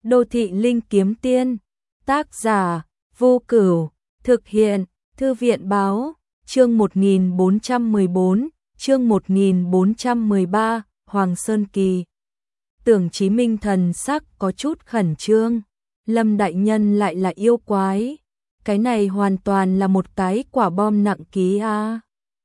Đô thị linh kiếm tiên, tác giả, Vô Cửu, thực hiện, Thư viện báo, chương 1414, chương 1413, Hoàng Sơn Kỳ. Tưởng Chí Minh thần sắc có chút khẩn trương, Lâm đại nhân lại là yêu quái, cái này hoàn toàn là một cái quả bom nặng ký a.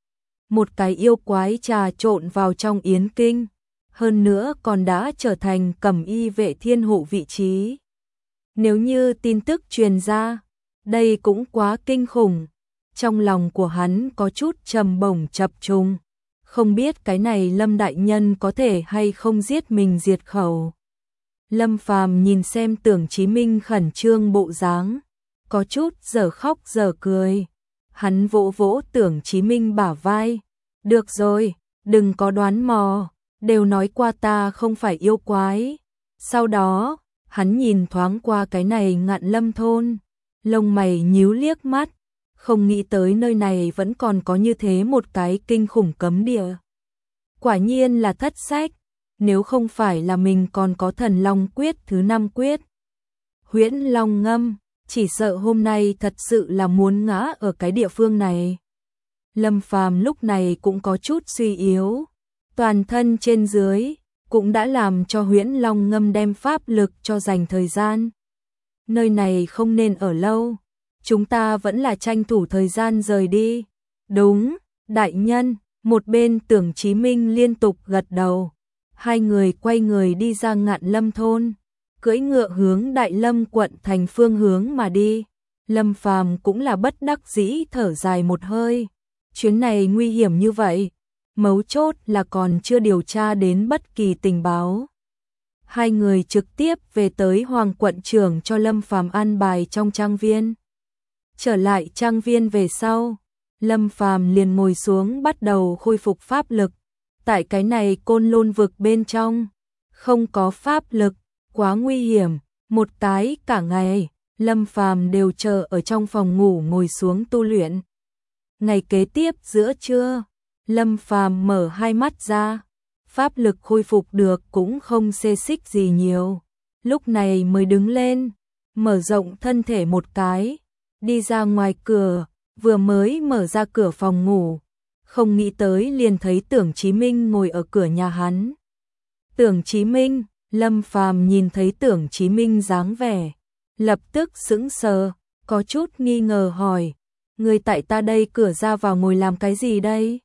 Một cái yêu quái trà trộn vào trong Yến Kinh, hơn nữa còn đã trở thành Cẩm Y vệ thiên hộ vị trí. Nếu như tin tức truyền ra, đây cũng quá kinh khủng. Trong lòng của hắn có chút trầm bổng chập trùng, không biết cái này Lâm đại nhân có thể hay không giết mình diệt khẩu. Lâm Phàm nhìn xem Tưởng Chí Minh khẩn trương bộ dáng, có chút giờ khóc giờ cười. Hắn vỗ vỗ Tưởng Chí Minh bả vai, được rồi, đừng có đoán mò, đều nói qua ta không phải yêu quái. Sau đó, hắn nhìn thoáng qua cái này Ngạn Lâm thôn, lông mày nhíu liếc mắt, không nghĩ tới nơi này vẫn còn có như thế một cái kinh khủng cấm địa. Quả nhiên là thất sách, nếu không phải là mình còn có Thần Long quyết thứ 5 quyết. Huyễn Long ngâm, chỉ sợ hôm nay thật sự là muốn ngã ở cái địa phương này. Lâm Phàm lúc này cũng có chút suy yếu, toàn thân trên dưới cũng đã làm cho Huyễn Long ngâm đem pháp lực cho dành thời gian. Nơi này không nên ở lâu, chúng ta vẫn là tranh thủ thời gian rời đi. Đúng, đại nhân, một bên Tưởng Chí Minh liên tục gật đầu. Hai người quay người đi ra Ngạn Lâm thôn, cưỡi ngựa hướng Đại Lâm quận thành phương hướng mà đi. Lâm Phàm cũng là bất đắc dĩ thở dài một hơi. Chuyến này nguy hiểm như vậy, mấu chốt là còn chưa điều tra đến bất kỳ tình báo. Hai người trực tiếp về tới Hoàng quận trưởng cho Lâm Phàm an bài trong trang viên. Trở lại trang viên về sau, Lâm Phàm liền ngồi xuống bắt đầu khôi phục pháp lực. Tại cái này Côn Lôn vực bên trong, không có pháp lực, quá nguy hiểm. Một cái cả ngày, Lâm Phàm đều chờ ở trong phòng ngủ ngồi xuống tu luyện. Ngày kế tiếp giữa trưa, Lâm Phàm mở hai mắt ra, pháp lực khôi phục được cũng không xê xích gì nhiều. Lúc này mới đứng lên, mở rộng thân thể một cái, đi ra ngoài cửa, vừa mới mở ra cửa phòng ngủ, không nghĩ tới liền thấy Tưởng Chí Minh ngồi ở cửa nhà hắn. Tưởng Chí Minh, Lâm Phàm nhìn thấy Tưởng Chí Minh dáng vẻ, lập tức sững sờ, có chút nghi ngờ hỏi, người tại ta đây cửa ra vào ngồi làm cái gì đây?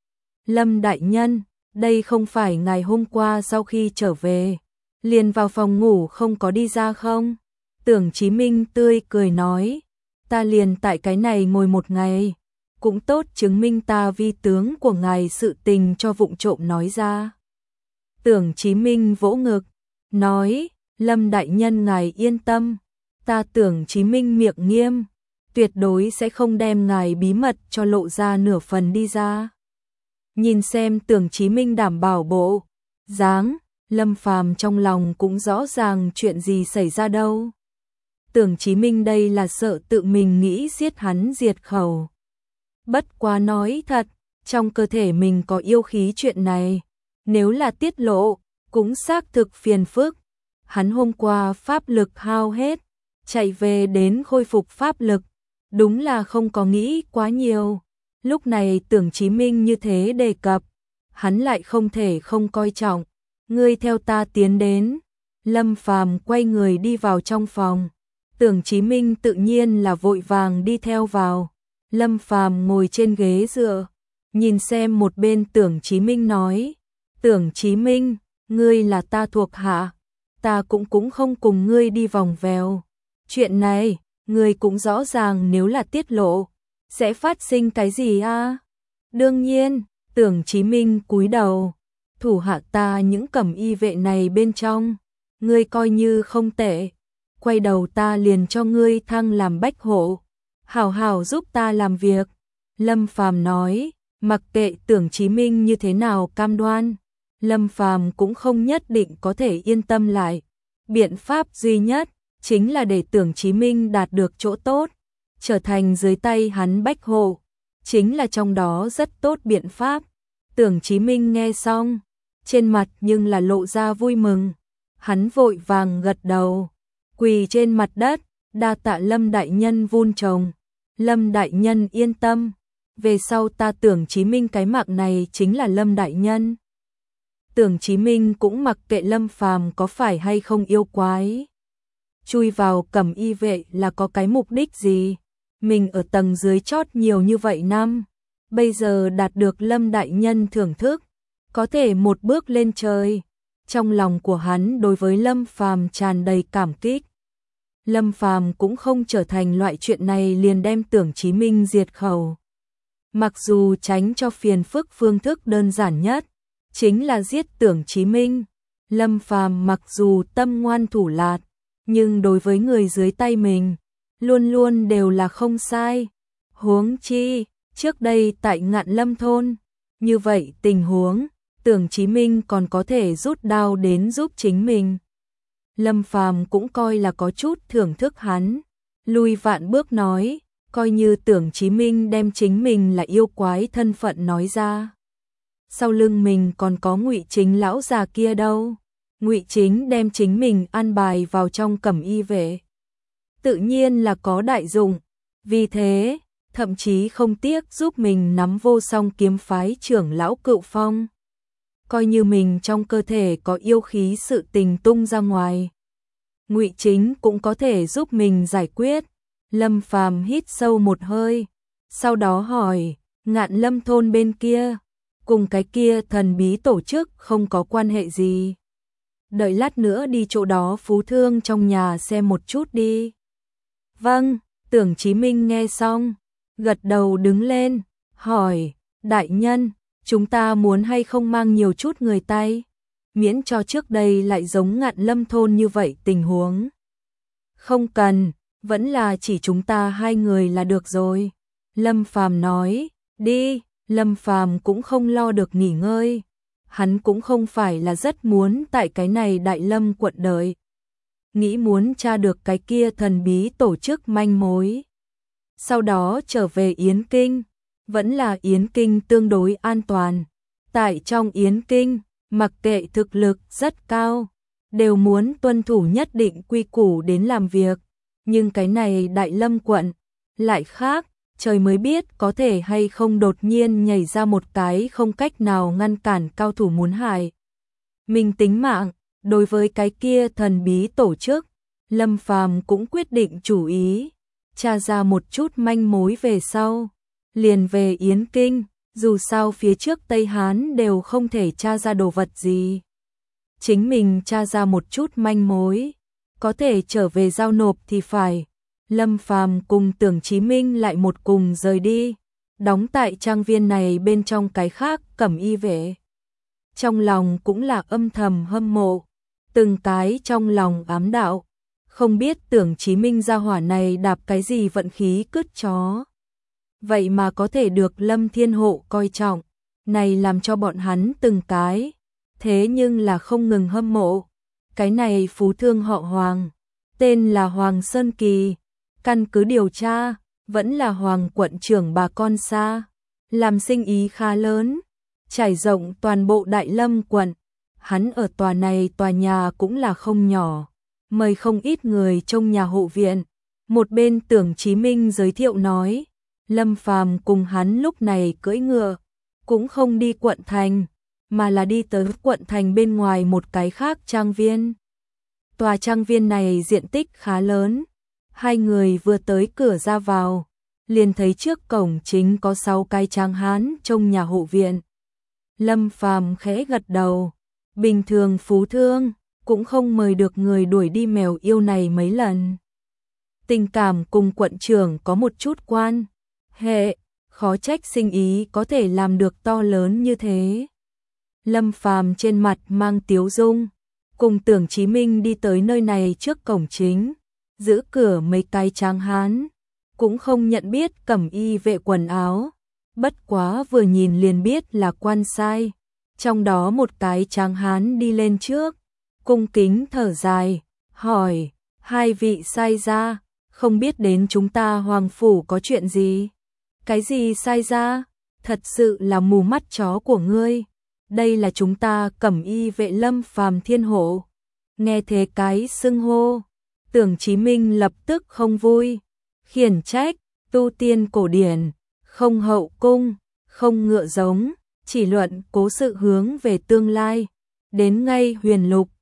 Lâm đại nhân, đây không phải ngày hôm qua sau khi trở về, liền vào phòng ngủ không có đi ra không? Tưởng Chí Minh tươi cười nói, ta liền tại cái này ngồi một ngày, cũng tốt chứng minh ta vi tướng của ngài sự tình cho vụng trộm nói ra. Tưởng Chí Minh vỗ ngực, nói, Lâm đại nhân ngài yên tâm, ta Tưởng Chí Minh miệng nghiêm, tuyệt đối sẽ không đem ngài bí mật cho lộ ra nửa phần đi ra. Nhìn xem Tưởng Chí Minh đảm bảo bộ dáng, Lâm Phàm trong lòng cũng rõ ràng chuyện gì xảy ra đâu. Tưởng Chí Minh đây là sợ tự mình nghĩ giết hắn diệt khẩu. Bất quá nói thật, trong cơ thể mình có yêu khí chuyện này, nếu là tiết lộ, cũng xác thực phiền phức. Hắn hôm qua pháp lực hao hết, chạy về đến khôi phục pháp lực, đúng là không có nghĩ quá nhiều. Lúc này Tưởng Chí Minh như thế đề cập, hắn lại không thể không coi trọng. Ngươi theo ta tiến đến. Lâm Phàm quay người đi vào trong phòng. Tưởng Chí Minh tự nhiên là vội vàng đi theo vào. Lâm Phàm ngồi trên ghế dựa, nhìn xem một bên Tưởng Chí Minh nói, Tưởng Chí Minh, ngươi là ta thuộc hạ, ta cũng không cùng ngươi đi vòng vèo. Chuyện này, ngươi cũng rõ ràng nếu là tiết lộ, sẽ phát sinh cái gì a? Đương nhiên, Tưởng Chí Minh cúi đầu, thủ hạ ta những Cẩm Y vệ này bên trong, ngươi coi như không tệ, quay đầu ta liền cho ngươi thăng làm bách hộ, hảo hảo giúp ta làm việc. Lâm Phàm nói, mặc kệ Tưởng Chí Minh như thế nào cam đoan, Lâm Phàm cũng không nhất định có thể yên tâm lại. Biện pháp duy nhất chính là để Tưởng Chí Minh đạt được chỗ tốt, trở thành dưới tay hắn bách hộ, chính là trong đó rất tốt biện pháp. Tưởng Chí Minh nghe xong, trên mặt nhưng là lộ ra vui mừng, hắn vội vàng gật đầu, quỳ trên mặt đất, đa tạ Lâm đại nhân vun trồng. Lâm đại nhân yên tâm, về sau ta Tưởng Chí Minh cái mạng này chính là Lâm đại nhân. Tưởng Chí Minh cũng mặc kệ Lâm Phàm có phải hay không yêu quái. Chui vào Cẩm Y vệ là có cái mục đích gì? Mình ở tầng dưới chót nhiều như vậy năm, bây giờ đạt được Lâm đại nhân thưởng thức, có thể một bước lên trời. Trong lòng của hắn đối với Lâm Phàm tràn đầy cảm kích. Lâm Phàm cũng không trở thành loại chuyện này liền đem Tưởng Chí Minh diệt khẩu. Mặc dù tránh cho phiền phức phương thức đơn giản nhất chính là giết Tưởng Chí Minh. Lâm Phàm mặc dù tâm ngoan thủ lạt, nhưng đối với người dưới tay mình luôn luôn đều là không sai. Huống chi, trước đây tại Ngạn Lâm thôn, như vậy tình huống, Tưởng Chí Minh còn có thể rút đao đến giúp chính mình. Lâm Phàm cũng coi là có chút thưởng thức hắn, lui vạn bước nói, coi như Tưởng Chí Minh đem chính mình là yêu quái thân phận nói ra. Sau lưng mình còn có Ngụy Chính lão già kia đâu. Ngụy Chính đem chính mình an bài vào trong Cẩm Y vệ, tự nhiên là có đại dụng, vì thế, thậm chí không tiếc giúp mình nắm Vô Song kiếm phái trưởng lão Cựu Phong. Coi như mình trong cơ thể có yêu khí sự tình tung ra ngoài, Ngụy Chính cũng có thể giúp mình giải quyết. Lâm Phàm hít sâu một hơi, sau đó hỏi, Ngạn Lâm thôn bên kia, cùng cái kia thần bí tổ chức không có quan hệ gì. Đợi lát nữa đi chỗ đó Phú Thương trong nhà xem một chút đi. Vâng, Tưởng Chí Minh nghe xong, gật đầu đứng lên, hỏi, đại nhân, chúng ta muốn hay không mang nhiều chút người tay, miễn cho trước đây lại giống Ngạn Lâm thôn như vậy tình huống. Không cần, vẫn là chỉ chúng ta hai người là được rồi. Lâm Phàm nói, đi. Lâm Phàm cũng không lo được nghỉ ngơi. Hắn cũng không phải là rất muốn tại cái này Đại Lâm quận đợi. Nghĩ muốn tra được cái kia thần bí tổ chức manh mối. Sau đó trở về Yến Kinh. Vẫn là Yến Kinh tương đối an toàn. Tại trong Yến Kinh, mặc kệ thực lực rất cao, đều muốn tuân thủ nhất định quy củ đến làm việc. Nhưng cái này Đại Lâm quận lại khác, trời mới biết có thể hay không đột nhiên nhảy ra một cái không cách nào ngăn cản cao thủ muốn hại mình tính mạng. Đối với cái kia thần bí tổ chức, Lâm Phàm cũng quyết định chủ ý, tra ra một chút manh mối về sau, liền về Yến Kinh, dù sao phía trước Tây Hán đều không thể tra ra đồ vật gì. Chính mình tra ra một chút manh mối, có thể trở về giao nộp thì phải. Lâm Phàm cùng Tưởng Chí Minh lại một cùng rời đi, đóng tại trang viên này bên trong cái khác Cẩm Y vệ. Trong lòng cũng là âm thầm hâm mộ, từng cái trong lòng ám đạo, không biết Tưởng Chí Minh gia hỏa này đạp cái gì vận khí cứt chó. Vậy mà có thể được Lâm Thiên Hộ coi trọng, này làm cho bọn hắn từng cái, thế nhưng là không ngừng hâm mộ. Cái này phú thương họ Hoàng, tên là Hoàng Sơn Kỳ, căn cứ điều tra, vẫn là Hoàng quận trưởng bà con xa, làm sinh ý khá lớn, trải rộng toàn bộ Đại Lâm quận. Hắn ở tòa này tòa nhà cũng là không nhỏ, mời không ít người trong nhà hộ viện. Một bên Tưởng Chí Minh giới thiệu nói, Lâm Phàm cùng hắn lúc này cưỡi ngựa, cũng không đi quận thành, mà là đi tới quận thành bên ngoài một cái khác trang viên. Tòa trang viên này diện tích khá lớn. Hai người vừa tới cửa ra vào, liền thấy trước cổng chính có 6 cái tráng hán trong nhà hộ viện. Lâm Phàm khẽ gật đầu, bình thường phú thương cũng không mời được người đuổi đi mèo yêu này mấy lần. Tình cảm cùng quận trưởng có một chút quan hệ, khó trách sinh ý có thể làm được to lớn như thế. Lâm Phàm trên mặt mang tiếu dung, cùng Tưởng Chí Minh đi tới nơi này trước cổng chính. Giữ cửa mấy cái tráng hán, cũng không nhận biết Cẩm Y vệ quần áo, bất quá vừa nhìn liền biết là quan sai. Trong đó một cái tráng hán đi lên trước, cung kính thở dài, hỏi, hai vị sai ra, không biết đến chúng ta Hoàng phủ có chuyện gì? Cái gì sai ra? Thật sự là mù mắt chó của ngươi. Đây là chúng ta Cẩm Y vệ Lâm Phàm Thiên Hộ. Nghe thế cái xưng hô, Tưởng Chí Minh lập tức không vui, khiển trách, tu tiên cổ điển, không hậu cung, không ngựa giống, chỉ luận cố sự hướng về tương lai. Đến ngay Huyền Lục,